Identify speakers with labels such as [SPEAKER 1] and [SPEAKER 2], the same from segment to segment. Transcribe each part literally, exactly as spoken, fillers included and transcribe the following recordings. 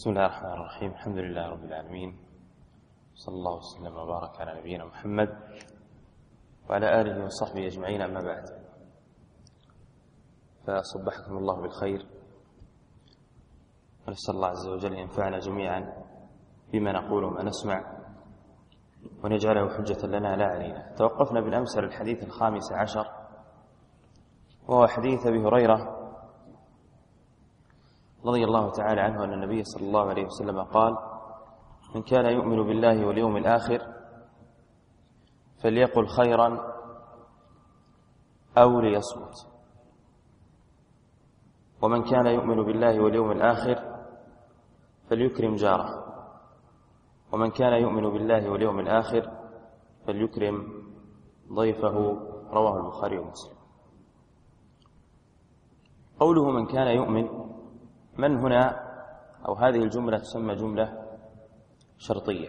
[SPEAKER 1] بسم الله الرحمن الرحيم. الحمد لله رب العالمين، صلى الله وسلم وبارك على نبينا محمد وعلى آله وصحبه أجمعين، أما بعد، فصبحكم الله بالخير، ونسأل الله عز وجل أن ينفعنا جميعا بما نقول وما نسمع، وأن يجعله حجة لنا لا علينا. توقفنا بالأمس على الحديث الخامس عشر، وهو حديث أبي هريرة رضي الله تعالى عنه أن النبي صلى الله عليه وسلم قال: من كان يؤمن بالله واليوم الآخر فليقل خيرا أو ليصمت، ومن كان يؤمن بالله واليوم الآخر فليكرم جاره، ومن كان يؤمن بالله واليوم الآخر فليكرم ضيفه. رواه البخاري ومسلم. قوله من كان يؤمن، من هنا أو هذه الجملة تسمى جملة شرطية،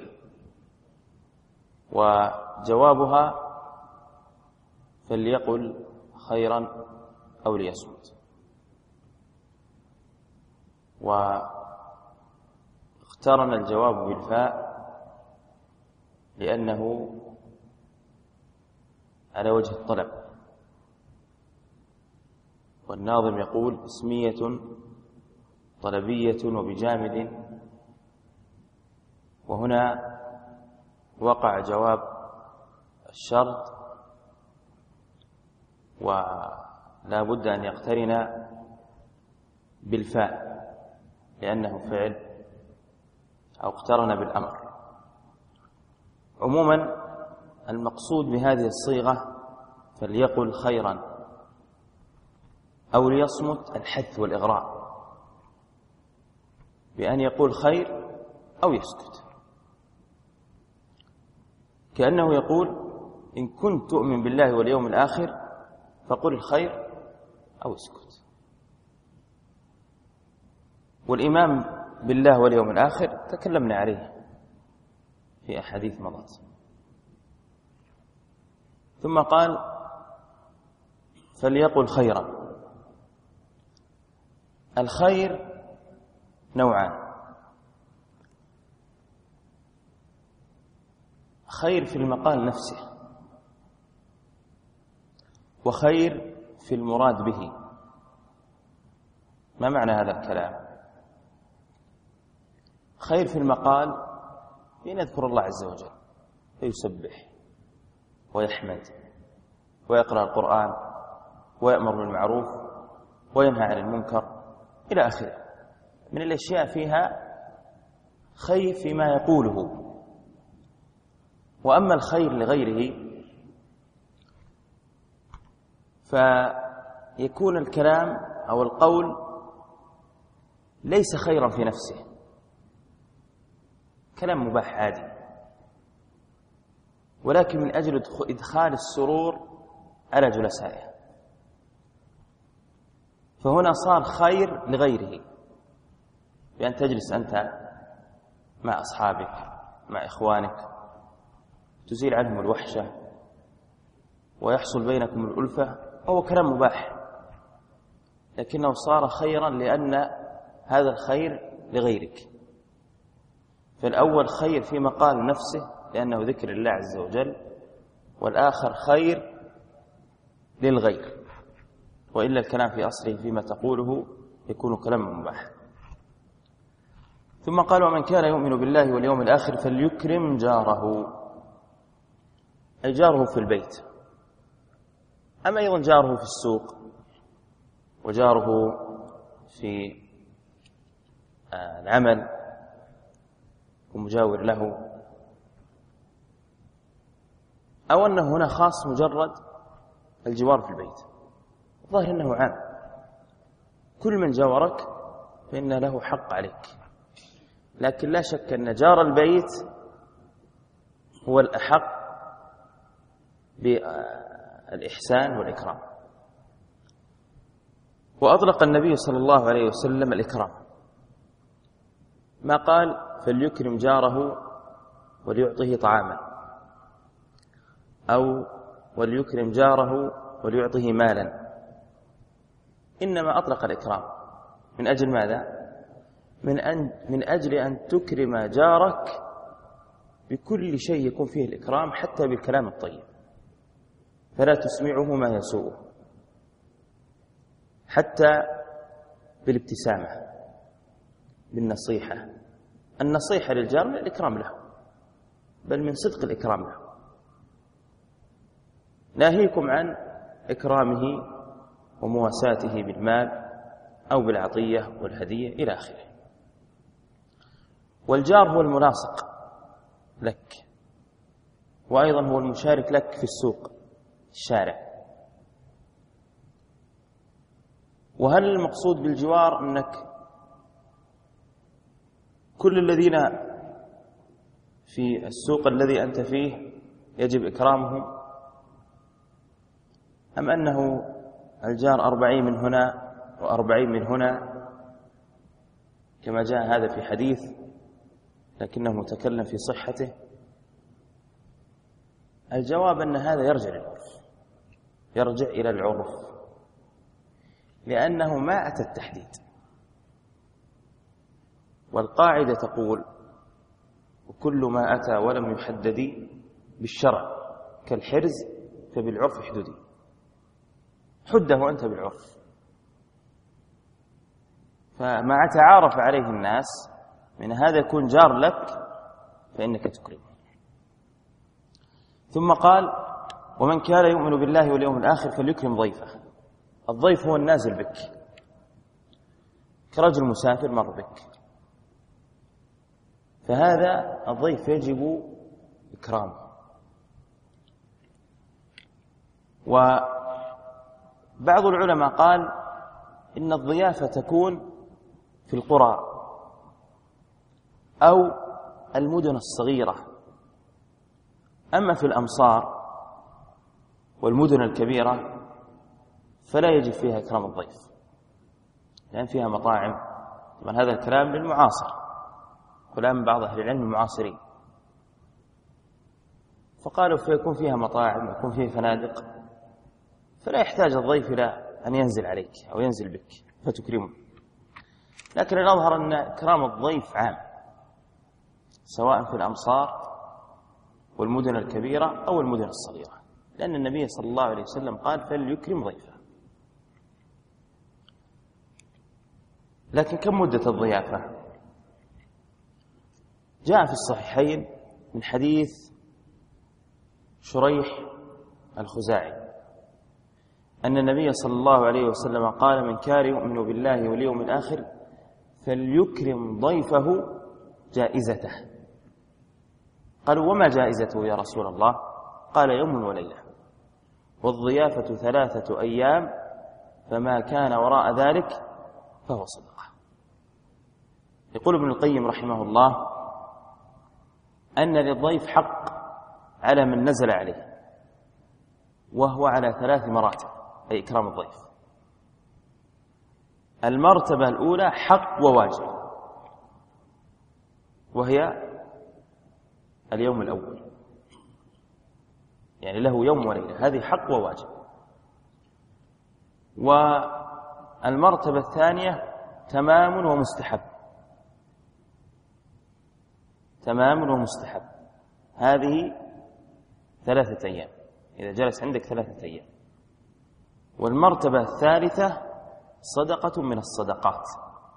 [SPEAKER 1] وجوابها فليقل خيرا أو ليصمت. واختارنا الجواب بالفاء لأنه على وجه الطلب، والناظم يقول: اسمية طلبية وبجامد، وهنا وقع جواب الشرط ولا بد أن يقترن بالفاء لأنه فعل أو اقترن بالأمر. عموما المقصود بهذه الصيغة فليقل خيرا أو ليصمت الحث والإغراء، بأن يقول خير أو يسكت، كأنه يقول: إن كنت تؤمن بالله واليوم الآخر فقل الخير أو اسكت. والإيمان بالله واليوم الآخر تكلمنا عليه في أحاديث مضت. ثم قال: فليقل خيرا. الخير نوعان: خير في المقال نفسه، وخير في المراد به. ما معنى هذا الكلام؟ خير في المقال بأن يذكر الله عز وجل فيسبح ويحمد ويقرأ القرآن ويأمر بالمعروف وينهى عن المنكر إلى آخره من الأشياء فيها خير فيما يقوله. وأما الخير لغيره فيكون الكلام أو القول ليس خيرا في نفسه، كلام مباح عادي، ولكن من أجل إدخال السرور على جلسائه، فهنا صار خير لغيره، بأن تجلس أنت مع أصحابك مع إخوانك تزيل عنهم الوحشة ويحصل بينكم الألفة، وهو كلام مباح، لكنه صار خيرا لأن هذا الخير لغيرك. فالأول خير في مقال نفسه لأنه ذكر الله عز وجل، والآخر خير للغير، وإلا الكلام في أصله فيما تقوله يكون كلاما مباح. ثم قال: ومن كان يؤمن بالله واليوم الآخر فليكرم جاره، أي جاره في البيت، أما أيضا جاره في السوق، وجاره في العمل ومجاور له، أو أنه هنا خاص مجرد الجوار في البيت. الظاهر أنه عام، كل من جاورك فإن له حق عليك، لكن لا شك أن جار البيت هو الأحق بالإحسان والإكرام. وأطلق النبي صلى الله عليه وسلم الإكرام، ما قال فليكرم جاره وليعطيه طعاما، أو وليكرم جاره وليعطيه مالا، إنما أطلق الإكرام من أجل ماذا؟ من, أن من أجل أن تكرم جارك بكل شيء يكون فيه الإكرام، حتى بالكلام الطيب، فلا تسمعه ما يسوءه، حتى بالابتسامة، بالنصيحة. النصيحة للجار من الإكرام له، بل من صدق الإكرام له. ناهيكم عن إكرامه ومواساته بالمال أو بالعطية والهدية إلى آخره. والجار هو الملاصق لك، وأيضا هو المشارك لك في السوق، في الشارع. وهل المقصود بالجوار أنك كل الذين في السوق الذي أنت فيه يجب إكرامهم، أم أنه الجار أربعين من هنا وأربعين من هنا كما جاء هذا في حديث لكنه متكلم في صحته؟ الجواب أن هذا يرجع للعرف، يرجع إلى العرف، لأنه ما أتى التحديد. والقاعدة تقول: وكل ما أتى ولم يحدد بالشرع كالحرز فبالعرف حدودي. حده أنت بالعرف، فما تعارف عليه الناس من هذا يكون جار لك فإنك تكرمه. ثم قال: ومن كان يؤمن بالله واليوم الآخر فليكرم ضيفه. الضيف هو النازل بك، كرجل مسافر مر بك، فهذا الضيف يجب إكرامه. وبعض العلماء قال إن الضيافة تكون في القرى أو المدن الصغيرة، أما في الأمصار والمدن الكبيرة فلا يجب فيها إكرام الضيف، لأن فيها مطاعم. طبعا هذا الكلام للمعاصر، كلام بعض أهل العلم المعاصرين، فقالوا فيكون فيها مطاعم ويكون فيها فنادق، فلا يحتاج الضيف إلى أن ينزل عليك أو ينزل بك فتكرمه. لكن الأظهر أن إكرام الضيف عام، سواء في الأمصار والمدن الكبيرة أو المدن الصغيرة، لأن النبي صلى الله عليه وسلم قال: فليكرم ضيفه. لكن كم مدة الضيافة؟ جاء في الصحيحين من حديث شريح الخزاعي أن النبي صلى الله عليه وسلم قال: من كان يؤمن بالله واليوم الآخر فليكرم ضيفه جائزته. قالوا: وما جائزته يا رسول الله؟ قال: يوم وليلة، والضيافة ثلاثة أيام، فما كان وراء ذلك فهو صدقة. يقول ابن القيم رحمه الله أن للضيف حق على من نزل عليه، وهو على ثلاث مراتب، أي إكرام الضيف. المرتبة الأولى حق وواجب، وهي اليوم الأول، يعني له يوم وليلة، هذه حق وواجب. والمرتبة الثانية تمام ومستحب، تمام ومستحب، هذه ثلاثة أيام، إذا جلس عندك ثلاثة أيام. والمرتبة الثالثة صدقة من الصدقات.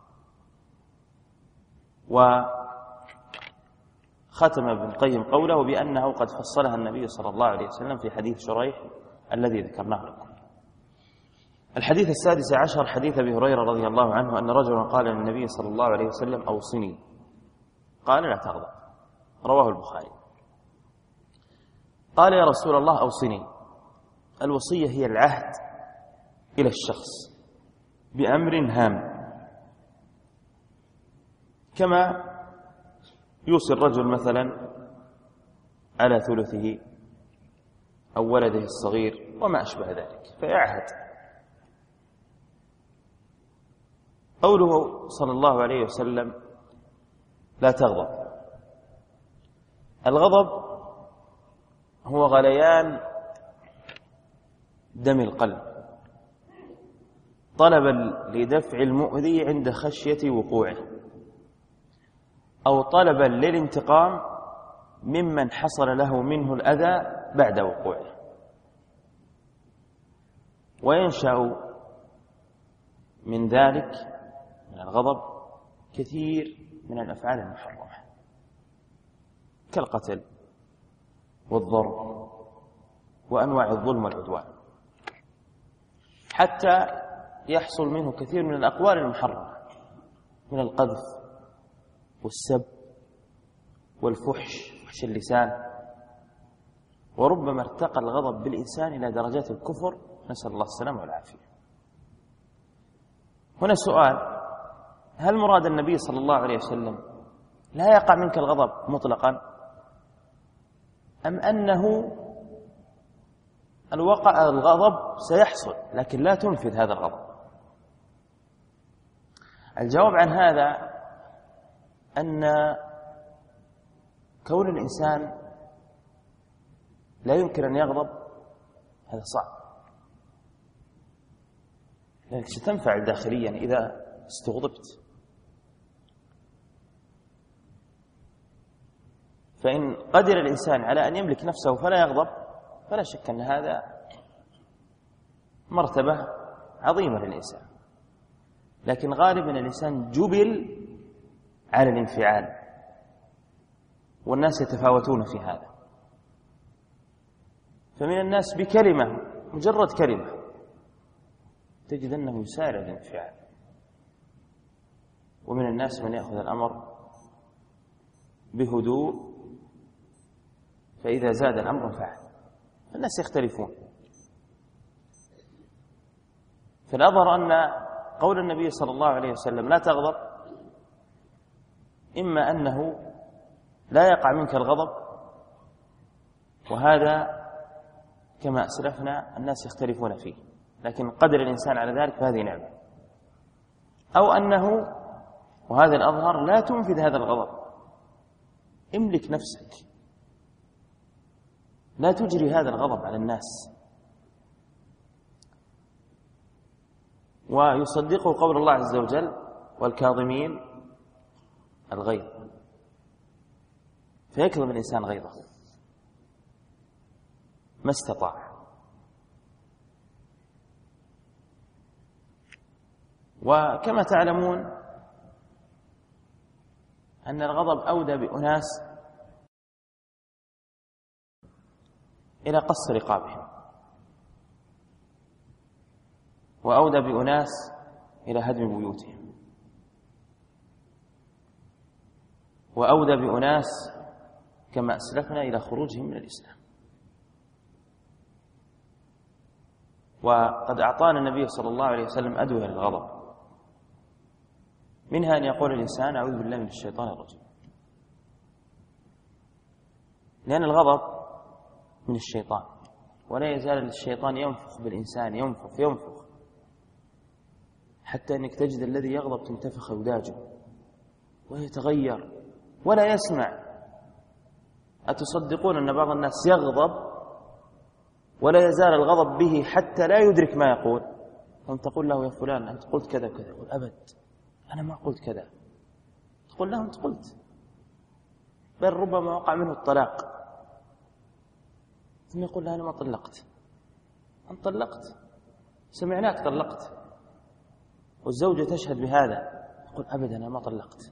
[SPEAKER 1] وختم ابن القيم قوله بأنه قد فصلها النبي صلى الله عليه وسلم في حديث شريح الذي ذكرناه لكم. الحديث السادس عشر حديث أبي هريرة رضي الله عنه أن رجلا قال للنبي صلى الله عليه وسلم: أوصني. قال: لا تغضب. رواه البخاري. قال: يا رسول الله أوصني. الوصية هي العهد إلى الشخص بأمر هام، كما يوصي الرجل مثلا على ثلثه أو ولده الصغير وما أشبه ذلك، فيعهد. قوله صلى الله عليه وسلم: لا تغضب. الغضب هو غليان دم القلب طلبا لدفع المؤذي عند خشية وقوعه. أو طلبا للانتقام ممن حصل له منه الأذى بعد وقوعه. وينشأ من ذلك من الغضب كثير من الأفعال المحرمة كالقتل والضرب وأنواع الظلم والعدوان، حتى يحصل منه كثير من الأقوال المحرمة من القذف والسب والفحش فحش اللسان، وربما ارتقى الغضب بالإنسان إلى درجات الكفر، نسأل الله السلامة والعافية. هنا سؤال: هل مراد النبي صلى الله عليه وسلم لا يقع منك الغضب مطلقا، أم أنه الوقع الغضب سيحصل لكن لا تنفذ هذا الغضب؟ الجواب عن هذا أن كون الإنسان لا يمكن أن يغضب هذا صعب، لأنك ستنفعل داخليا إذا استغضبت. فإن قدر الإنسان على أن يملك نفسه فلا يغضب فلا شك أن هذا مرتبة عظيمة للإنسان، لكن غالبا الإنسان جبل على الانفعال، والناس يتفاوتون في هذا. فمن الناس بكلمة، مجرد كلمة، تجد أنه يسارع الانفعال، ومن الناس من يأخذ الأمر بهدوء، فإذا زاد الأمر فعل. الناس يختلفون. فالأظهر أن قول النبي صلى الله عليه وسلم لا تغضب إما أنه لا يقع منك الغضب، وهذا كما أسلفنا الناس يختلفون فيه، لكن قدر الإنسان على ذلك فهذه نعمة، أو أنه، وهذا الأظهر، لا تنفذ هذا الغضب، املك نفسك، لا تجري هذا الغضب على الناس. ويصدقه قول الله عز وجل: والكاظمين الغيظ، فيكظم الإنسان غيظه ما استطاع. وكما تعلمون أن الغضب أودى بأناس إلى قص رقابهم، وأودى بأناس إلى هدم بيوتهم، وأودى بأناس كما أسلفنا إلى خروجهم من الإسلام. وقد أعطانا النبي صلى الله عليه وسلم أدوية للغضب، منها أن يقول الإنسان: أعوذ بالله من الشيطان الرجيم، لأن الغضب من الشيطان، ولا يزال الشيطان ينفخ بالإنسان، ينفخ ينفخ حتى أنك تجد الذي يغضب تنتفخ وداجه ويتغير ولا يسمع. أتصدقون أن بعض الناس يغضب ولا يزال الغضب به حتى لا يدرك ما يقول؟ أنت تقول له: يا فلان أنت قلت كذا كذا، يقول: أبد أنا ما قلت كذا. تقول له: أنت قلت، بل ربما وقع منه الطلاق، ثم يقول له: أنا ما طلقت. أنت طلقت، سمعناك طلقت، والزوجة تشهد بهذا، يقول: أبدا أنا ما طلقت.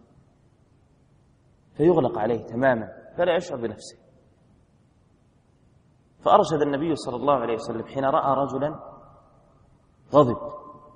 [SPEAKER 1] فيغلق عليه تماما فلا يشعر بنفسه. فأرشد النبي صلى الله عليه وسلم حين رأى رجلا غضب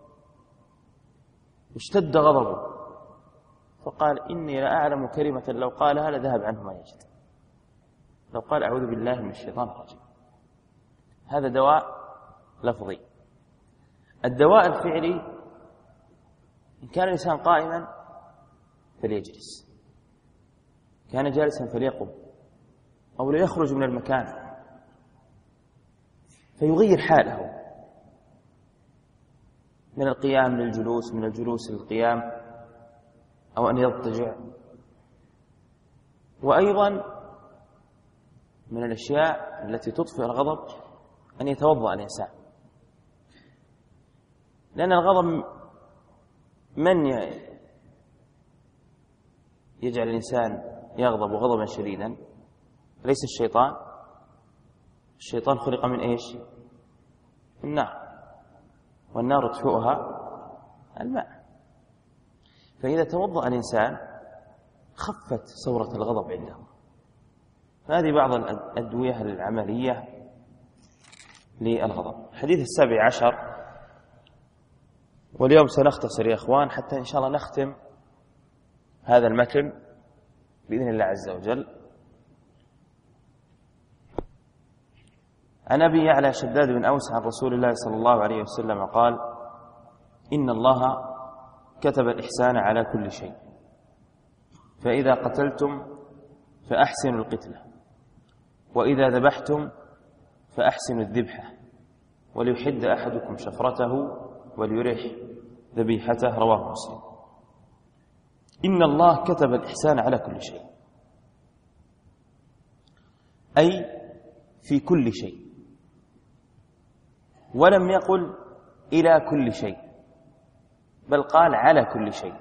[SPEAKER 1] اشتد غضبه، فقال: إني لأعلم كلمة لو قالها لذهب عنه ما يجد. لو قال: أعوذ بالله من الشيطان الرجيم. هذا دواء لفظي. الدواء الفعلي: إن كان الإنسان قائما فليجلس، كان جالسا فليقم، أو ليخرج من المكان فيغير حاله من القيام للجلوس، من الجلوس للقيام، أو أن يضطجع. وأيضا من الأشياء التي تطفئ الغضب أن يتوضأ الإنسان، لأن الغضب من يجعل الإنسان يغضب غضبا شديدا ليس الشيطان. الشيطان خلق من إيش؟ النار، والنار تطفئها الماء. فإذا توضأ الإنسان خفت صورة الغضب عنده. فهذه بعض الأدوية العملية للغضب. الحديث السابع عشر، واليوم سنختصر يا أخوان حتى إن شاء الله نختم هذا المتن بإذن الله عز وجل. عن أبي يعلى شداد بن أوس عن رسول الله صلى الله عليه وسلم قال: إن الله كتب الإحسان على كل شيء، فإذا قتلتم فأحسنوا القتلة، وإذا ذبحتم فأحسنوا الذبحة، وليحد أحدكم شفرته وليريح ذبيحته. رواه مسلم. إن الله كتب الإحسان على كل شيء، أي في كل شيء، ولم يقل إلى كل شيء، بل قال على كل شيء.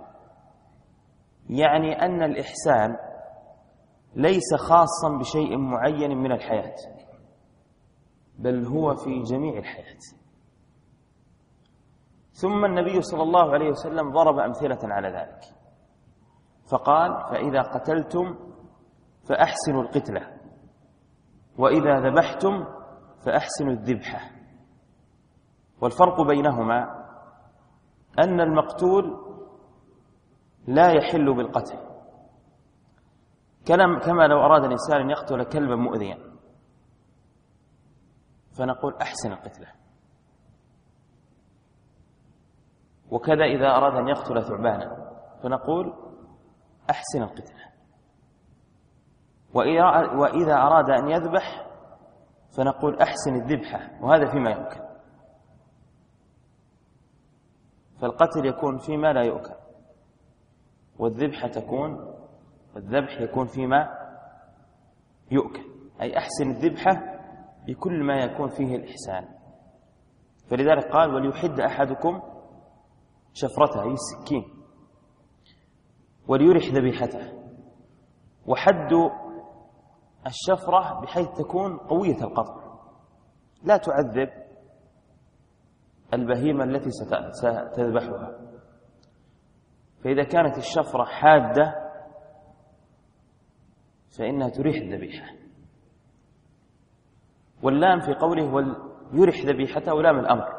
[SPEAKER 1] يعني أن الإحسان ليس خاصا بشيء معين من الحياة، بل هو في جميع الحياة. ثم النبي صلى الله عليه وسلم ضرب أمثلة على ذلك، فقال: فإذا قتلتم فأحسنوا القتلة، وإذا ذبحتم فأحسنوا الذبحة. والفرق بينهما أن المقتول لا يحل بالقتل، كما لو أراد الإنسان أن يقتل كلبا مؤذيا فنقول أحسن القتلة، وكذا إذا أراد أن يقتل ثعبانا فنقول أحسن القتلة، وإذا أراد أن يذبح فنقول أحسن الذبحة، وهذا فيما يؤكل. فالقتل يكون فيما لا يؤكل، والذبحة تكون والذبح يكون فيما يؤكل، أي أحسن الذبحة بكل ما يكون فيه الإحسان. فلذلك قال: وليحد أحدكم شفرته، أي السكين، وليرح ذبيحته. وحد الشفرة بحيث تكون قوية القطع، لا تعذب البهيمة التي ستذبحها. فإذا كانت الشفرة حادة فإنها تريح الذبيحة. واللام في قوله وليرح ذبيحته ولام الأمر،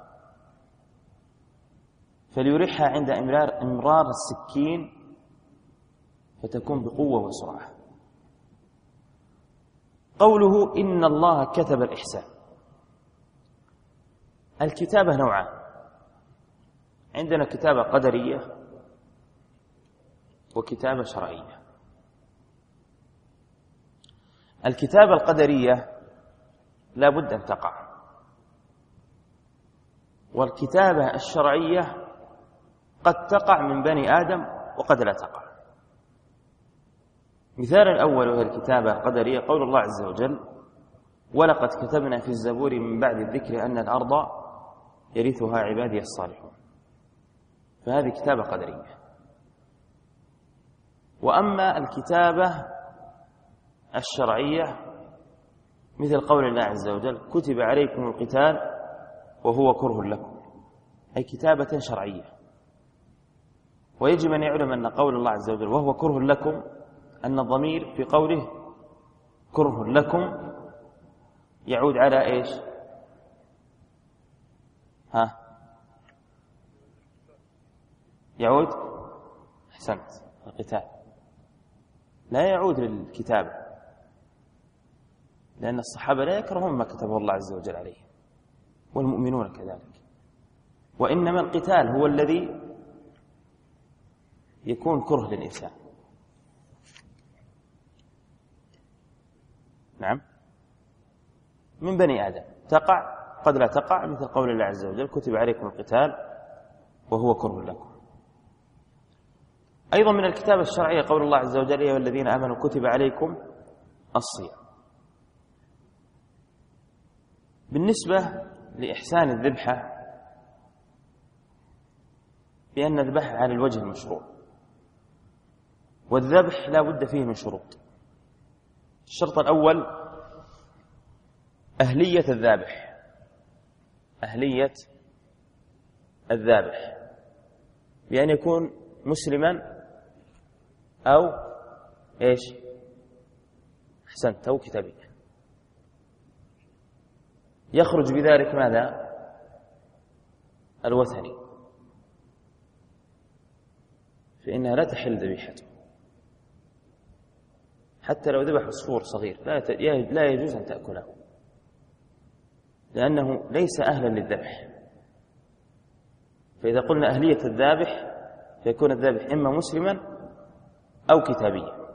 [SPEAKER 1] فليرحها عند إمرار, إمرار السكين فتكون بقوة وسرعة. قوله إن الله كتب الإحسان، الكتابة نوعان: عندنا كتابة قدرية وكتابة شرعية. الكتابة القدرية لا بد أن تقع، والكتابة الشرعية قد تقع من بني آدم وقد لا تقع. مثال الأول وهي الكتابة القدرية قول الله عز وجل: ولقد كتبنا في الزبور من بعد الذكر أن الأرض يرثها عبادي الصالحون. فهذه كتابة قدرية. وأما الكتابة الشرعية مثل قول الله عز وجل: كتب عليكم القتال وهو كره لكم، أي كتابة شرعية. ويجب أن يعلم أن قول الله عز وجل وهو كره لكم أن الضمير في قوله كره لكم يعود على إيش؟ ها يعود أحسنت القتال، لا يعود للكتابة، لأن الصحابة لا يكرهون ما كتبه الله عز وجل عليهم، والمؤمنون كذلك. وإنما القتال هو الذي يكون كره للإنسان. نعم، من بني آدم تقع قد لا تقع، مثل قول الله عز وجل: كتب عليكم القتال وهو كره لكم. أيضا من الكتابة الشرعية قول الله عز وجل: يا أيها الذين آمنوا كتب عليكم الصيام. بالنسبة لإحسان الذبحة بأن نذبحها على الوجه المشروع، والذبح لا بد فيه من شروط. الشرط الأول أهلية الذابح، أهلية الذابح بأن يكون مسلما أو إيش أحسنت أو كتابيا. يخرج بذلك ماذا؟ الوثني، فإنها لا تحل ذبيحته حتى لو ذبح عصفور صغير لا يجوز أن تأكله، لأنه ليس أهلا للذبح. فإذا قلنا أهلية الذابح فيكون الذابح إما مسلما أو كتابيا.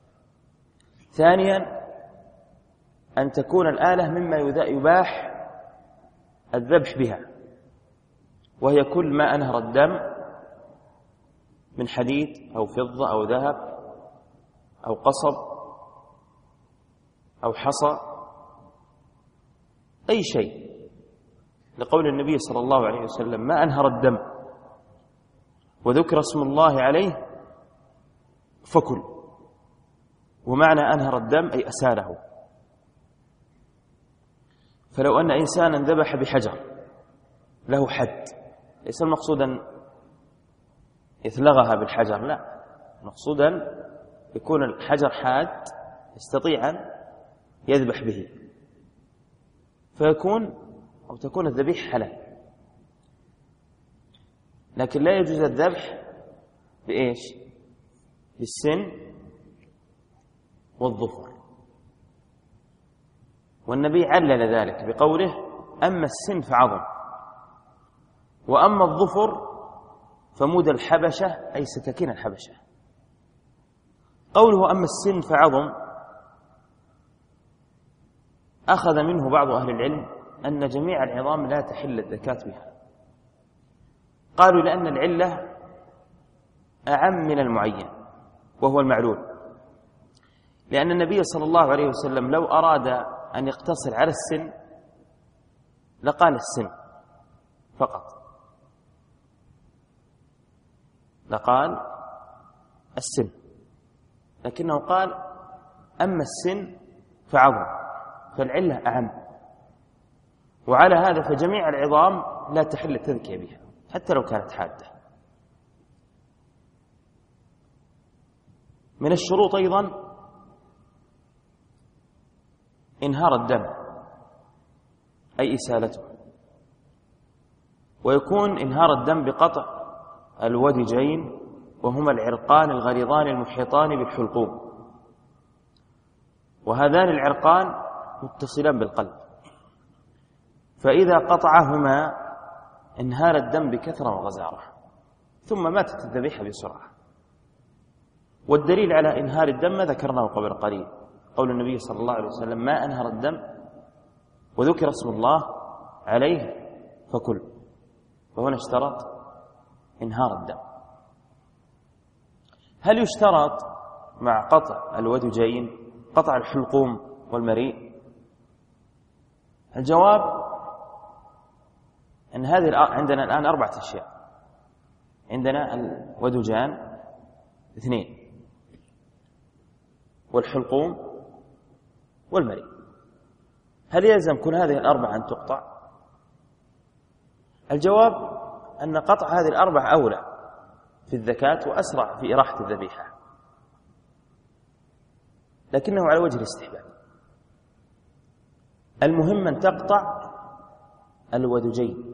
[SPEAKER 1] ثانيا أن تكون الآلة مما يباح الذبح بها، وهي كل ما أنهر الدم من حديد أو فضة أو ذهب أو قصب أو حصى، أي شيء، لقول النبي صلى الله عليه وسلم ما أنهر الدم وذكر اسم الله عليه فكل. ومعنى أنهر الدم أي أساله. فلو أن إنسانا ذبح بحجر له حد، ليس المقصود أن يثلغها بالحجر، لا، المقصود أن يكون الحجر حاد يستطيع أن يذبح به، فيكون أو تكون الذبيحة حلال. لكن لا يجوز الذبح بإيش؟ بالسن والظفر. والنبي علل ذلك بقوله أما السن فعظم، وأما الظفر فمود الحبشة أي سكاكين الحبشة. قوله أما السن فعظم أخذ منه بعض أهل العلم أن جميع العظام لا تحل الزكاة بها. قالوا لأن العلة أعم من المعين وهو المعلول، لأن النبي صلى الله عليه وسلم لو أراد أن يقتصر على السن لقال السن فقط، لقال السن، لكنه قال أما السن فعظم، فالعلة أعم. وعلى هذا فجميع العظام لا تحل التذكية بها حتى لو كانت حادة. من الشروط أيضا إنهار الدم أي إسالته، ويكون إنهار الدم بقطع الودجين وهما العرقان الغليظان المحيطان بالحلقوم، وهذان العرقان متصلان بالقلب، فإذا قطعهما انهار الدم بكثرة وغزارة ثم ماتت الذبيحة بسرعة. والدليل على إنهار الدم ما ذكرناه قبل قليل، قول النبي صلى الله عليه وسلم ما أنهر الدم وذكر اسم الله عليه فكل، وهنا اشترط إنهار الدم. هل يشترط مع قطع الودجين قطع الحلقوم والمريء؟ الجواب أن هذه عندنا الآن أربعة أشياء. عندنا الودجان اثنين، والحلقوم والمريء. هل يلزم كل هذه الأربعة أن تقطع؟ الجواب أن قطع هذه الأربعة أولى في الزكاة وأسرع في إراحة الذبيحة، لكنه على وجه الاستحباب. المهم أن تقطع الودجين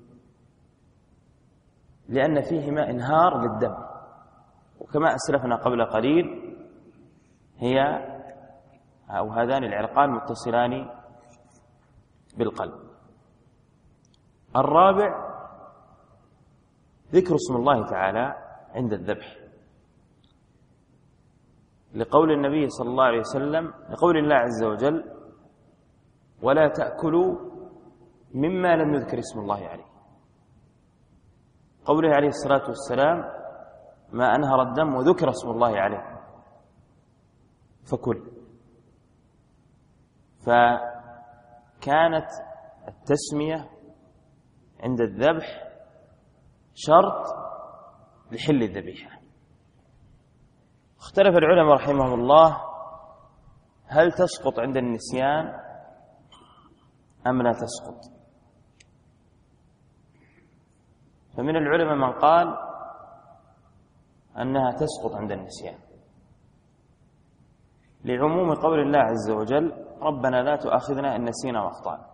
[SPEAKER 1] لأن فيهما إنهار للدم، وكما أسلفنا قبل قليل هي أو هذان العرقان متصلان بالقلب. الرابع ذكر اسم الله تعالى عند الذبح، لقول النبي صلى الله عليه وسلم لقول الله عز وجل ولا تأكلوا مما لم يذكر اسم الله عليه، قوله عليه الصلاة والسلام ما أنهر الدم وذكر اسم الله عليه فكل. فكانت التسمية عند الذبح شرط لحل الذبيحة، اختلف العلماء رحمهم الله هل تسقط عند النسيان أم لا تسقط. فمن العلماء من قال أنها تسقط عند النسيان لعموم قول الله عز وجل ربنا لا تؤاخذنا إن نسينا وأخطأنا.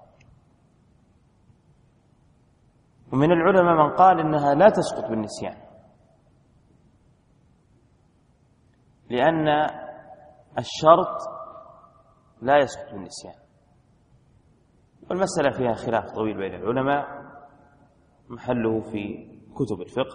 [SPEAKER 1] ومن العلماء من قال إنها لا تسقط بالنسيان لأن الشرط لا يسقط بالنسيان. والمسألة فيها خلاف طويل بين العلماء محله في كتب الفقه.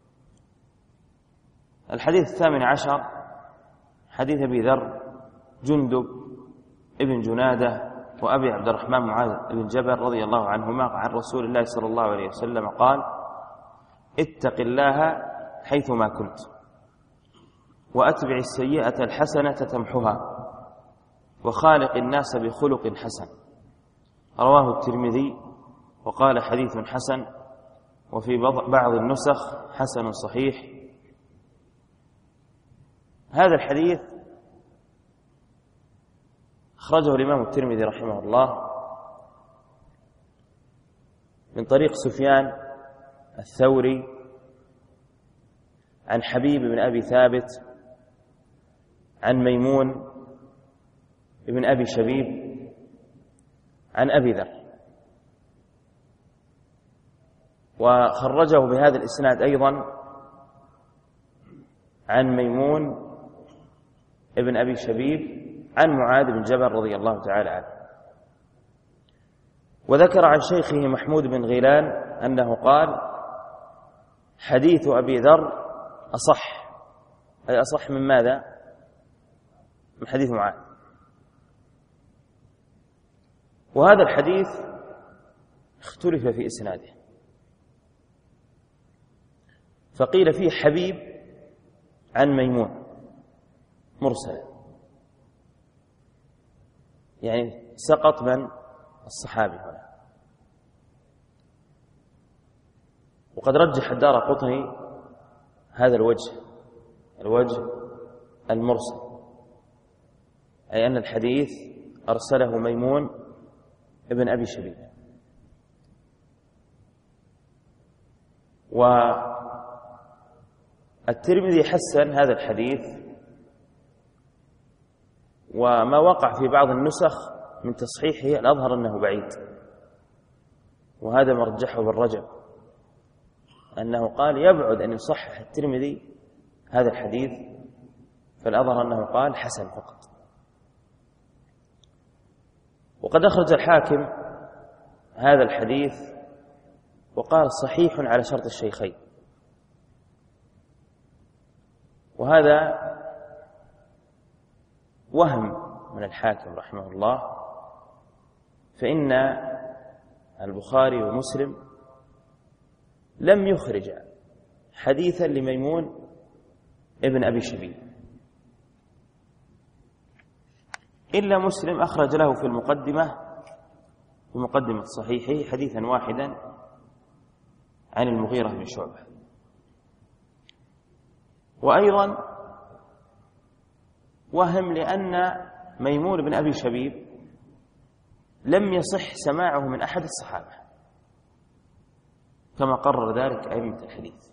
[SPEAKER 1] الحديث الثامن عشر حديث أبي ذر جندب ابن جنادة وأبي عبد الرحمن معاذ بن جبل رضي الله عنهما عن رسول الله صلى الله عليه وسلم قال اتق الله حيثما كنت وأتبع السيئة الحسنة تمحها وخالق الناس بخلق حسن. رواه الترمذي وقال حديث حسن، وفي بعض النسخ حسن صحيح. هذا الحديث أخرجه الإمام الترمذي رحمه الله من طريق سفيان الثوري عن حبيب بن أبي ثابت عن ميمون بن أبي شبيب عن أبي ذر، وخرجه بهذا الإسناد أيضا عن ميمون بن أبي شبيب عن معاذ بن جبل رضي الله تعالى عنه. وذكر عن شيخه محمود بن غيلان أنه قال حديث أبي ذر أصح، أي أصح من ماذا؟ من حديث معاذ. وهذا الحديث اختلف في إسناده، فقيل فيه حبيب عن ميمون مرسل، يعني سقط من الصحابي هنا. وقد رجح الدارقطني هذا الوجه الوجه المرسل، أي أن الحديث أرسله ميمون ابن أبي شبيب. والترمذي حسن هذا الحديث، وما وقع في بعض النسخ من تصحيحه الأظهر أنه بعيد، وهذا مرجحه بالرجب أنه قال يبعد أن يصحح الترمذي هذا الحديث، فالأظهر أنه قال حسن فقط. وقد أخرج الحاكم هذا الحديث وقال صحيح على شرط الشيخين، وهذا وهم من الحاكم رحمه الله، فإن البخاري ومسلم لم يخرج حديثا لميمون ابن أبي شبيب، إلا مسلم أخرج له في المقدمة في مقدمة صحيحه حديثا واحدا عن المغيرة بن شعبة. وأيضا وهم لأن ميمون بن أبي شبيب لم يصح سماعه من أحد الصحابة كما قرر ذلك أئمة الحديث.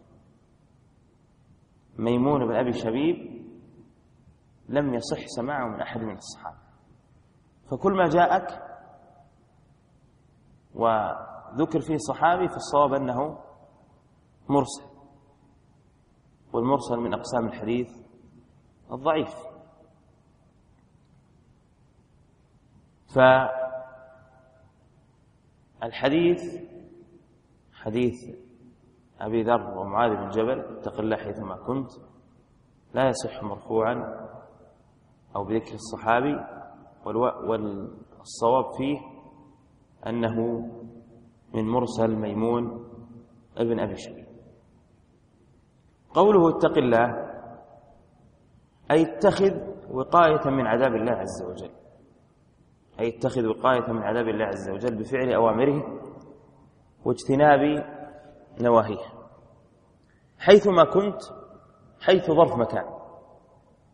[SPEAKER 1] ميمون بن أبي شبيب لم يصح سماعه من أحد من الصحابة، فكل ما جاءك وذكر فيه صحابي فالصواب أنه مرسل، والمرسل من أقسام الحديث الضعيف. فالحديث حديث أبي ذر ومعاذ بن جبل اتق الله حيثما كنت لا يصح مرفوعا أو بذكر الصحابي، والصواب فيه أنه من مرسل ميمون ابن أبي شبيب. قوله اتق الله أي اتخذ وقاية من عذاب الله عز وجل، أي اتخذ وقاية من عذاب الله عز وجل بفعل أوامره واجتناب نواهيه. حيثما كنت، حيث ظرف مكان،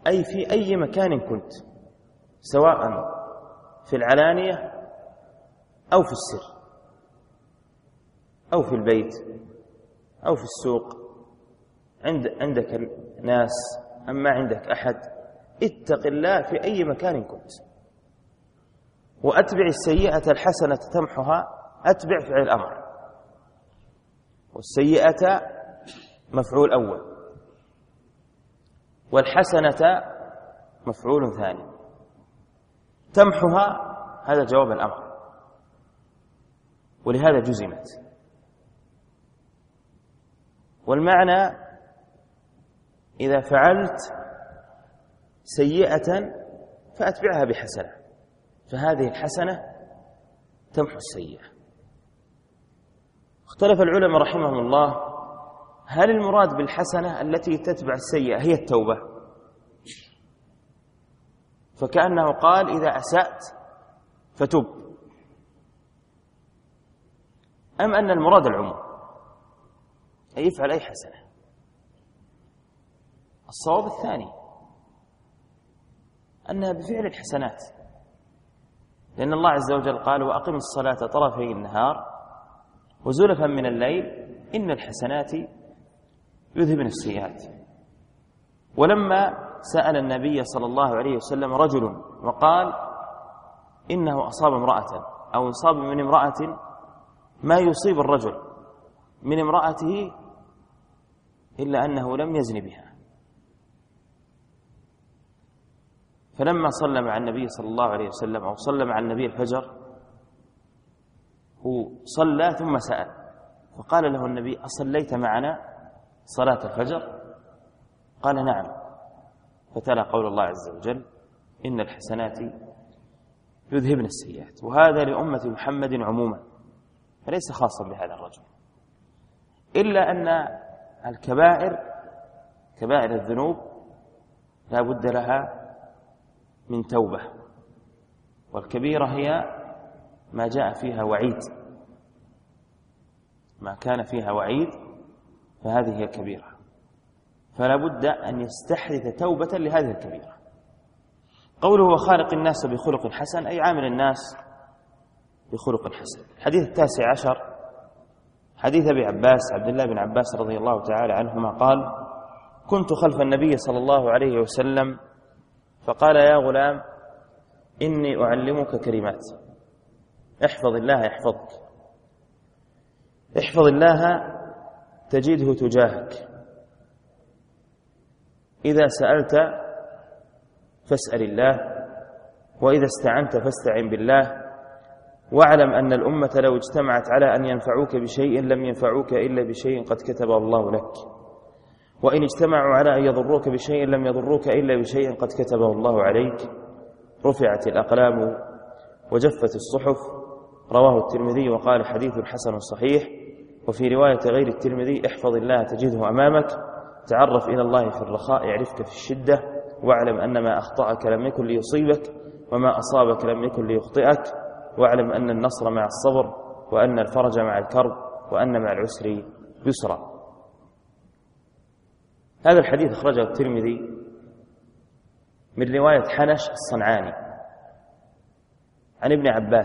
[SPEAKER 1] أي في أي مكان كنت، سواء في العلانية أو في السر، أو في البيت أو في السوق، عند عندك ناس أم ما عندك أحد، اتق الله في أي مكان كنت. وأتبع السيئة الحسنة تمحها، أتبع فعل الأمر، والسيئة مفعول أول، والحسنة مفعول ثاني، تمحها هذا جواب الأمر، ولهذا جزمت. والمعنى إذا فعلت سيئة فأتبعها بحسنة، فهذه الحسنة تمحو السيئة. اختلف العلماء رحمهم الله، هل المراد بالحسنة التي تتبع السيئة هي التوبة؟ فكأنه قال إذا أسأت فتب، أم أن المراد العموم أي يفعل أي حسنة؟ الصواب الثاني، أنها بفعل الحسنات، لأن الله عز وجل قال وأقم الصلاة طرفي النهار وزلفا من الليل إن الحسنات يذهبن السيئات. ولما سأل النبي صلى الله عليه وسلم رجل وقال إنه أصاب امرأة أو انصاب من امرأة ما يصيب الرجل من امرأته إلا أنه لم يزن بها، فلما صلى مع النبي صلى الله عليه وسلم أو صلى مع النبي الفجر، هو صلى ثم سأل، فقال له النبي أصليت معنا صلاة الفجر؟ قال نعم، فتلا قول الله عز وجل إن الحسنات يذهبن السيئات. وهذا لأمة محمد عموما، فليس خاصا بهذا الرجل، إلا أن الكبائر كبائر الذنوب لا بد لها من توبة، والكبيرة هي ما جاء فيها وعيد، ما كان فيها وعيد فهذه هي الكبيرة، فلا بد أن يستحدث توبة لهذه الكبيرة. قوله وخالق الناس بخلق حسن أي عامل الناس بخلق حسن. الحديث التاسع عشر حديث أبي عباس عبد الله بن عباس رضي الله تعالى عنهما قال كنت خلف النبي صلى الله عليه وسلم فقال يا غلام إني أعلمك كلمات احفظ الله يحفظك، احفظ الله تجده تجاهك، إذا سألت فاسأل الله، وإذا استعنت فاستعن بالله، واعلم أن الأمة لو اجتمعت على أن ينفعوك بشيء لم ينفعوك إلا بشيء قد كتبه الله لك، وإن اجتمعوا على أن يضروك بشيء لم يضروك إلا بشيء قد كتبه الله عليك، رفعت الأقلام وجفت الصحف. رواه الترمذي وقال حديث حسن صحيح. وفي رواية غير الترمذي احفظ الله تجده أمامك، تعرف إلى الله في الرخاء يعرفك في الشدة، واعلم أن ما أخطأك لم يكن ليصيبك وما أصابك لم يكن ليخطئك، واعلم أن النصر مع الصبر، وأن الفرج مع الكرب، وأن مع العسر يسرا. هذا الحديث أخرجه الترمذي من رواية حنش الصنعاني عن ابن عباس،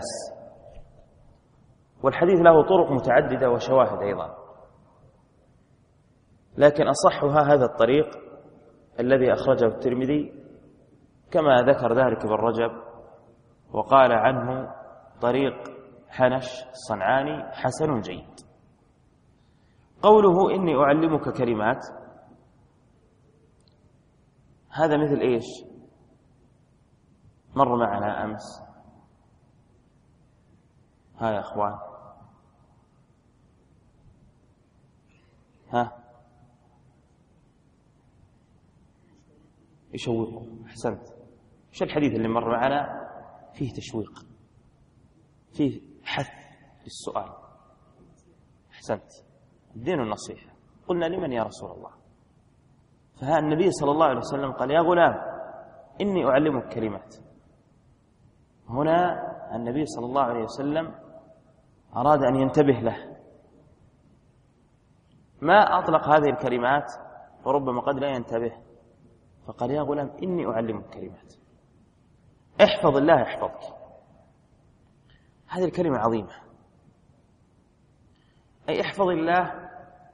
[SPEAKER 1] والحديث له طرق متعددة وشواهد أيضا، لكن أصحها هذا الطريق الذي أخرجه الترمذي كما ذكر ذلك ابن رجب، وقال عنه طريق حنش الصنعاني حسن جيد. قوله إني أعلمك كلمات، هذا مثل إيش؟ مر معنا أمس، ها يا أخوان، ها يشوقكم. أحسنت. إيش الحديث اللي مر معنا فيه تشويق، فيه حث للسؤال. أحسنت. الدين النصيحة. قلنا لمن يا رسول الله؟ فها النبي صلى الله عليه وسلم قال يا غلام إني أعلمك كلمات. هنا النبي صلى الله عليه وسلم أراد أن ينتبه له، ما أطلق هذه الكلمات وربما قد لا ينتبه، فقال يا غلام إني أعلمك كلمات، احفظ الله يحفظك. هذه الكلمة عظيمة، أي احفظ الله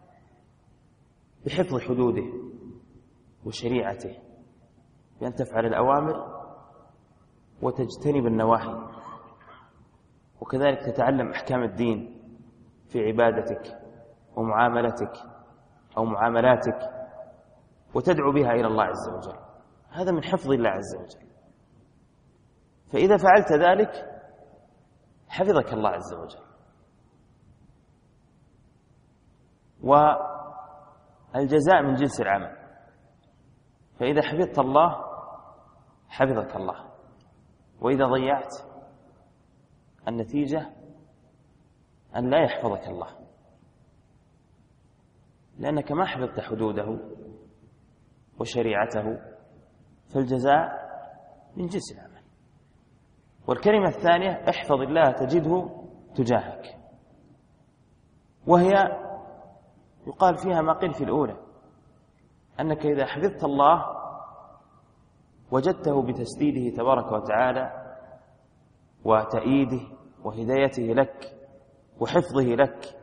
[SPEAKER 1] بحفظ حدوده وشريعته، بأن تفعل الأوامر وتجتنب النواهي، وكذلك تتعلم أحكام الدين في عبادتك ومعاملتك أو معاملاتك، وتدعو بها إلى الله عز وجل. هذا من حفظ الله عز وجل. فإذا فعلت ذلك حفظك الله عز وجل. والجزاء من جنس العمل، فإذا حفظت الله حفظك الله، وإذا ضيعت النتيجة أن لا يحفظك الله، لأنك ما حفظت حدوده وشريعته، فالجزاء من جنس العمل. والكلمة الثانية احفظ الله تجده تجاهك، وهي يقال فيها ما قيل في الأولى، أنك إذا حفظت الله وجدته بتسديده تبارك وتعالى وتأييده وهدايته لك وحفظه لك.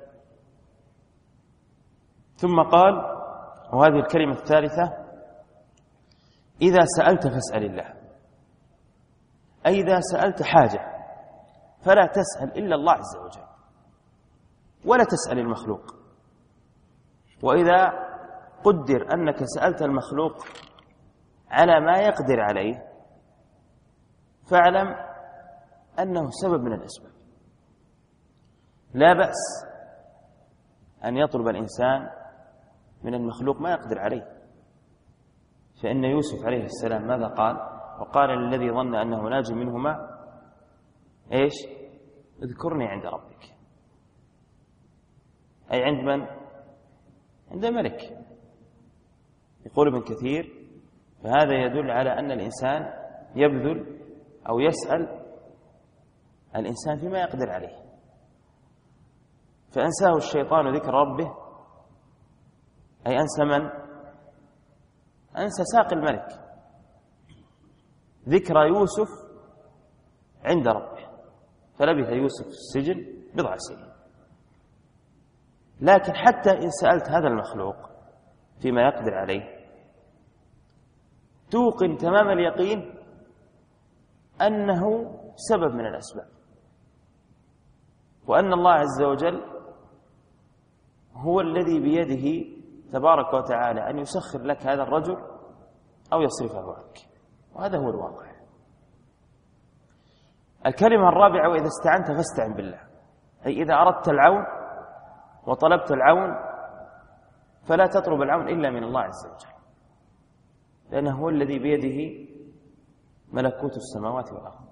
[SPEAKER 1] ثم قال، وهذه الكلمة الثالثة، إذا سألت فاسأل الله، أي إذا سألت حاجة فلا تسأل إلا الله عز وجل، ولا تسأل المخلوق. وإذا قدر أنك سألت المخلوق على ما يقدر عليه فاعلم أنه سبب من الأسباب. لا بأس أن يطلب الإنسان من المخلوق ما يقدر عليه، فإن يوسف عليه السلام ماذا قال؟ وقال للذي ظن أنه ناج منهما إيش؟ اذكرني عند ربك، أي عند من؟ عند ملك. يقول ابن كثير فهذا يدل على أن الإنسان يبذل أو يسأل الإنسان فيما يقدر عليه. فأنساه الشيطان ذكر ربه، أي أنسى من؟ أنسى ساق الملك، ذكر يوسف عند ربه، فلبث يوسف في السجن بضع سنين. لكن حتى إن سألت هذا المخلوق فيما يقدر عليه توقن تمام اليقين أنه سبب من الأسباب، وأن الله عز وجل هو الذي بيده تبارك وتعالى أن يسخر لك هذا الرجل أو يصرفه عنك، وهذا هو الواقع. الكلمة الرابعة، وإذا استعنت فاستعن بالله، أي إذا أردت العون وطلبت العون فلا تطلب العون إلا من الله عز وجل، لأنه هو الذي بيده ملكوت السماوات والأرض.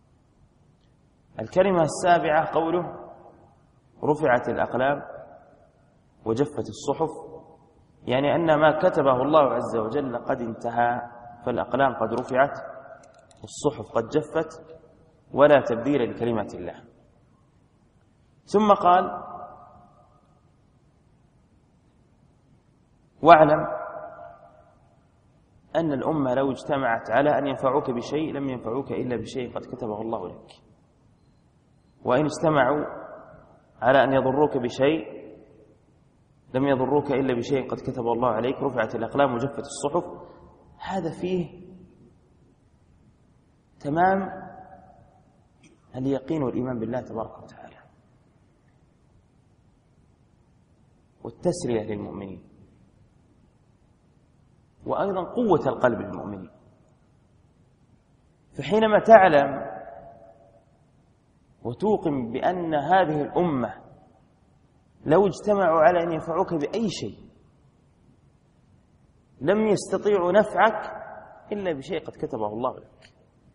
[SPEAKER 1] الكلمة السابعة قوله رفعت الأقلام وجفت الصحف، يعني أن ما كتبه الله عز وجل قد انتهى، فالأقلام قد رفعت والصحف قد جفت، ولا تبديل لكلمات الله. ثم قال واعلم أن الأمة لو اجتمعت على أن ينفعوك بشيء لم ينفعوك إلا بشيء قد كتبه الله لك، وإن اجتمعوا على أن يضروك بشيء لم يضروك إلا بشيء قد كتبه الله عليك. رفعت الأقلام وجفت الصحف، هذا فيه تمام اليقين والإيمان بالله تبارك وتعالى والتسرية للمؤمنين، وأيضا قوة القلب للمؤمنين. فحينما تعلم وتوقن بأن هذه الأمة لو اجتمعوا على أن ينفعوك بأي شيء لم يستطيعوا نفعك إلا بشيء قد كتبه الله لك،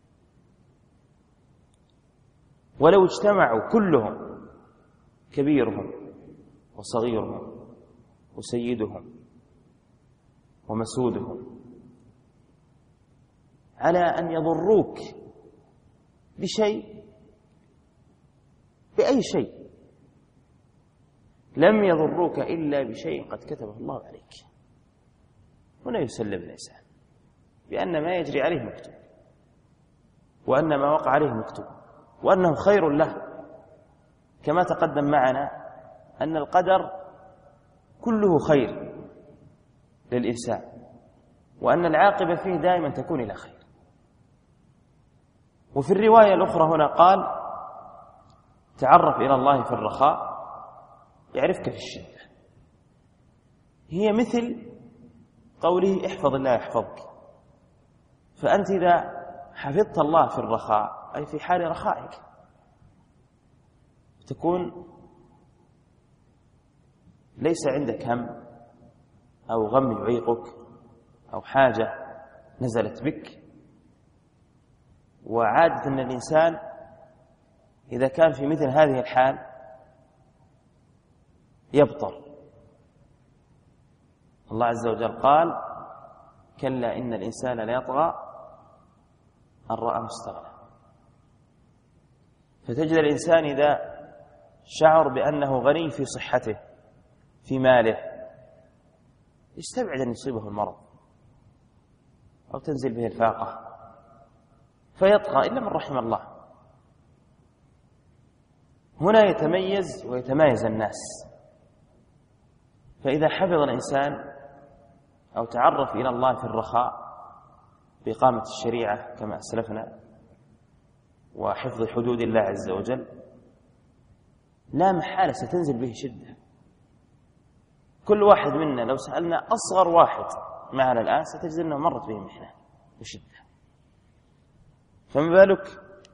[SPEAKER 1] ولو اجتمعوا كلهم كبيرهم وصغيرهم وسيدهم ومسودهم على أن يضروك بشيء بأي شيء لم يضروك إلا بشيء قد كتبه الله عليك. هنا يسلم الإنسان، بأن ما يجري عليه مكتوب، وأن ما وقع عليه مكتوب، وأنه خير له، كما تقدم معنا أن القدر كله خير للإنسان، وأن العاقبة فيه دائما تكون إلى خير. وفي الرواية الأخرى هنا قال: تعرف إلى الله في الرخاء يعرفك في الشدة. هي مثل قوله: احفظ الله يحفظك. فأنت إذا حفظت الله في الرخاء أي في حال رخائك تكون ليس عندك هم أو غم يعيقك أو حاجة نزلت بك. وعادة أن الإنسان إذا كان في مثل هذه الحال يبطر. الله عز وجل قال: كلا إن الإنسان ليطغى أن رآه استغنى. فتجد الإنسان إذا شعر بأنه غني في صحته في ماله يستبعد أن يصيبه المرض أو تنزل به الفاقة فيطغى إلا من رحم الله. هنا يتميز ويتمايز الناس. فإذا حفظ الإنسان أو تعرف إلى الله في الرخاء بإقامة الشريعة كما أسلفنا وحفظ حدود الله عز وجل، لا محالة ستنزل به شدة. كل واحد منا لو سألنا أصغر واحد معنا الآن ستجد أنه مرت به محنة وشدة، فما بالك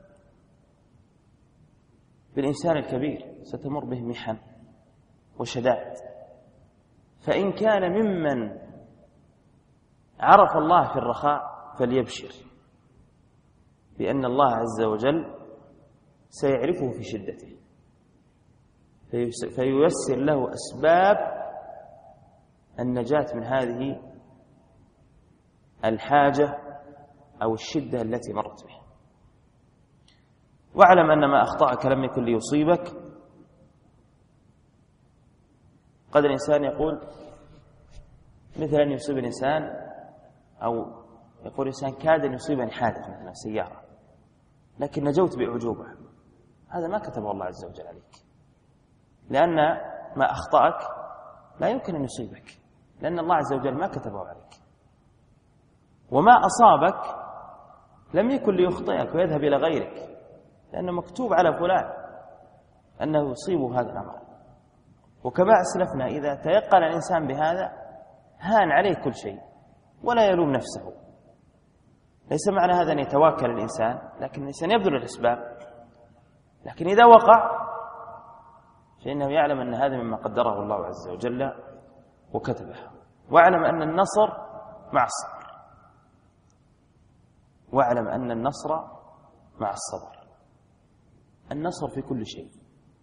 [SPEAKER 1] بالإنسان الكبير ستمر به محن وشدائد. فإن كان ممن عرف الله في الرخاء فليبشر بأن الله عز وجل سيعرفه في شدته فييسر له أسباب النجاة من هذه الحاجة أو الشدة التي مرت به. واعلم أن ما أخطأك لم يكن ليصيبك. قد الإنسان يقول مثل أن يصيب الإنسان أو يقول الإنسان كاد أن يصيبني حادث مثلا سيارة لكن نجوت بأعجوبة. هذا ما كتبه الله عز وجل عليك، لأن ما أخطأك لا يمكن أن يصيبك لأن الله عز وجل ما كتبه عليك. وما أصابك لم يكن ليخطئك ويذهب إلى غيرك لأنه مكتوب على فلان أنه يصيبه هذا الأمر. وكما أسلفنا إذا تيقن الإنسان بهذا هان عليه كل شيء ولا يلوم نفسه. ليس معنى هذا أن يتواكل الإنسان، لكن الإنسان يبذل الأسباب، لكن إذا وقع فإنه يعلم أن هذا مما قدره الله عز وجل وكتبه. واعلم أن النصر مع الصبر، واعلم أن النصر مع الصبر. النصر في كل شيء،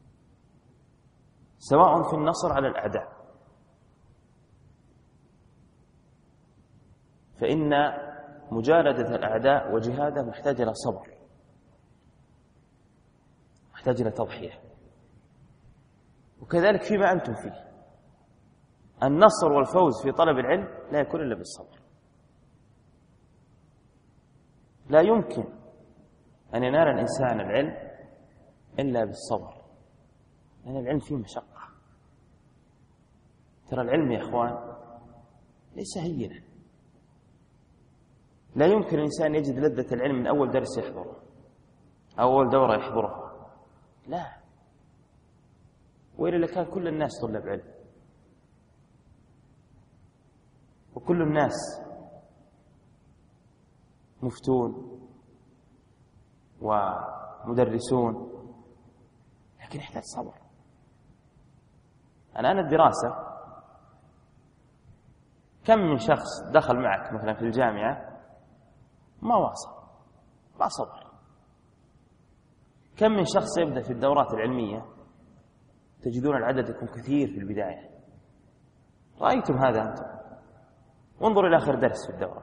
[SPEAKER 1] سواء في النصر على الأعداء، فإن مجالدة الأعداء وجهاده محتاج إلى صبر، محتاج إلى تضحية. وكذلك فيما أنتم فيه النصر والفوز في طلب العلم لا يكون إلا بالصبر. لا يمكن أن ينال الإنسان العلم إلا بالصبر، لأن يعني العلم فيه مشقة. ترى العلم يا إخوان ليس هينا. لا يمكن الإنسان يجد لذة العلم من أول درس يحضره أو أول دورة يحضرها، لا. وإلا كان كل الناس طلاب علم وكل الناس مفتون ومدرسون، لكن يحتاج صبر. الآن الدراسة كم من شخص دخل معك مثلا في الجامعة ما واصل، ما صبر. كم من شخص يبدأ في الدورات العلمية تجدون العدد يكون كثير في البداية. رأيتم هذا أنتم، وانظروا إلى آخر درس في الدورة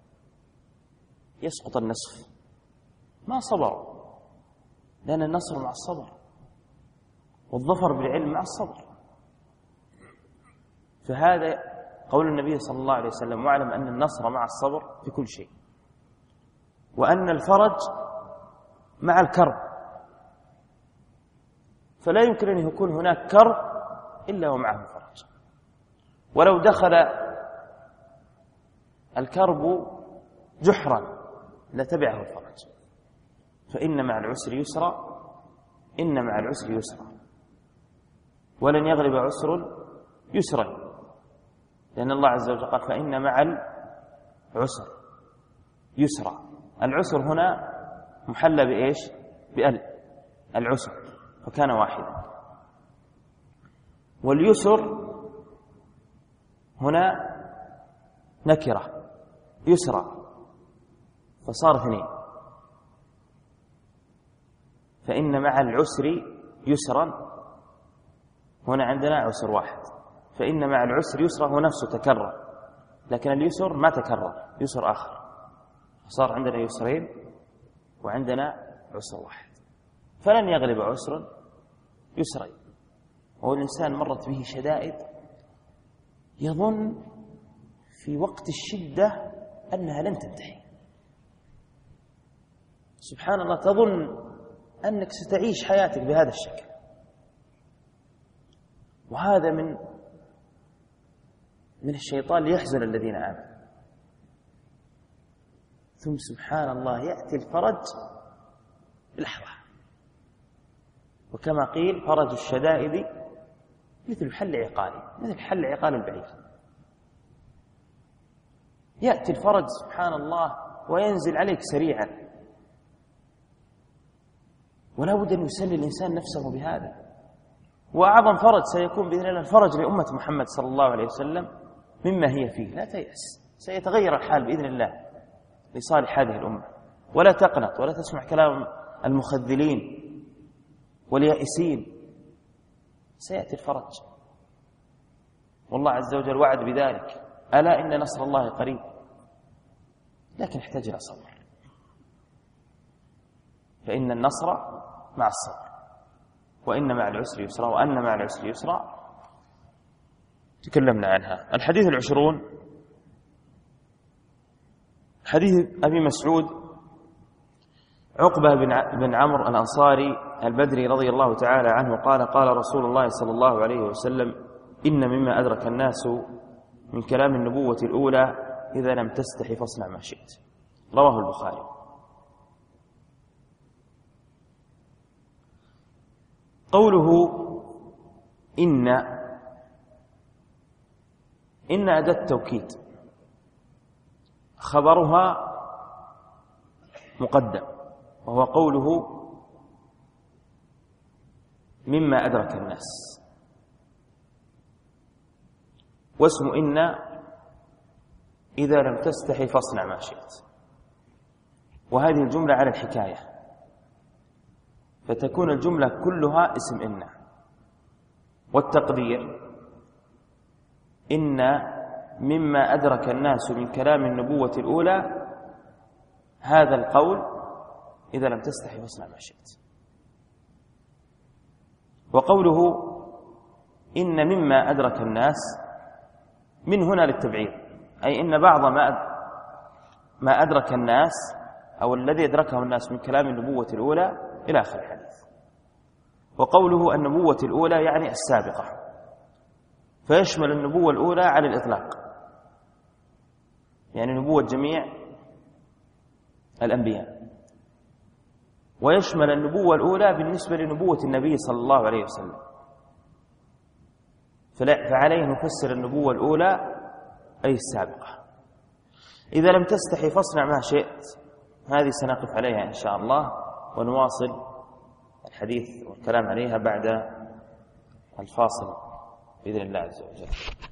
[SPEAKER 1] يسقط النصف، ما صبروا، لأن النصر مع الصبر والظفر بالعلم مع الصبر. فهذا قول النبي صلى الله عليه وسلم: واعلم أن النصر مع الصبر في كل شيء، وأن الفرج مع الكرب، فلا يمكن أن يكون هناك كرب إلا ومعه فرج، ولو دخل الكرب جحرا لتبعه الفرج، فإن مع العسر يسرا، إن مع العسر يسرا، ولن يغلب عسر يسرا، لأن الله عز وجل قال: فإن مع العسر يسرا. العسر هنا محلى بإيش؟ بأل، العسر، فكان واحدا. واليسر هنا نكرة، يسرا، فصار اثنين. فإن مع العسر يسرا، هنا عندنا عسر واحد. فإن مع العسر يسرا هو نفسه تكرر، لكن اليسر ما تكرر، يسر آخر، فصار عندنا يسرين وعندنا عسر واحد. فلن يغلب عسر يسرين. وهو الإنسان مرت به شدائد يظن في وقت الشدة أنها لن تنتهي. سبحان الله، تظن أنك ستعيش حياتك بهذا الشكل، وهذا من من الشيطان ليحزن الذين آمنوا. ثم سبحان الله يأتي الفرج لحظة، وكما قيل: فرج الشدائد مثل حل عقال، مثل حل عقال البعير. يأتي الفرج سبحان الله وينزل عليك سريعا، ولا بد أن يسلي الإنسان نفسه بهذا. وأعظم فرج سيكون بإذن الله الفرج لأمة محمد صلى الله عليه وسلم مما هي فيه. لا تيأس، سيتغير الحال بإذن الله لصالح هذه الأمة. ولا تقنط، ولا تسمع كلام المخذلين واليائسين. سيأتي الفرج، والله عز وجل وعد بذلك: ألا إن نصر الله قريب. لكن يحتاج إلى صبر، فإن النصر مع الصبر، وإن مع العسر يسرا، وأن مع العسر يسرا تكلمنا عنها. الحديث العشرون حديث أبي مسعود عقبة بن عمرو الأنصاري البدري رضي الله تعالى عنه قال: قال رسول الله صلى الله عليه وسلم: إن مما أدرك الناس من كلام النبوة الأولى: إذا لم تستحي فاصنع ما شئت. رواه البخاري. قوله إن إن أداة توكيد، خبرها مقدم، وهو قوله مما أدرك الناس. واسم إن إذا لم تستحي فاصنع ما شئت، وهذه الجملة على الحكاية، فتكون الجملة كلها اسم إن. والتقدير: إن مما أدرك الناس من كلام النبوة الأولى هذا القول: إذا لم تستحي فاصنع ما شئت. وقوله إن مما أدرك الناس من هنا للتبعيض، أي إن بعض ما ما أدرك الناس أو الذي أدركه الناس من كلام النبوة الأولى إلى آخر الحديث. وقوله النبوة الأولى يعني السابقة، فيشمل النبوة الأولى على الإطلاق، يعني نبوة جميع الأنبياء، ويشمل النبوة الأولى بالنسبة لنبوة النبي صلى الله عليه وسلم. فعليه نفسر النبوة الأولى أي السابقة. إذا لم تستحي فاصنع ما شئت، هذه سنقف عليها إن شاء الله، ونواصل الحديث والكلام عليها بعد الفاصل بإذن الله عز وجل.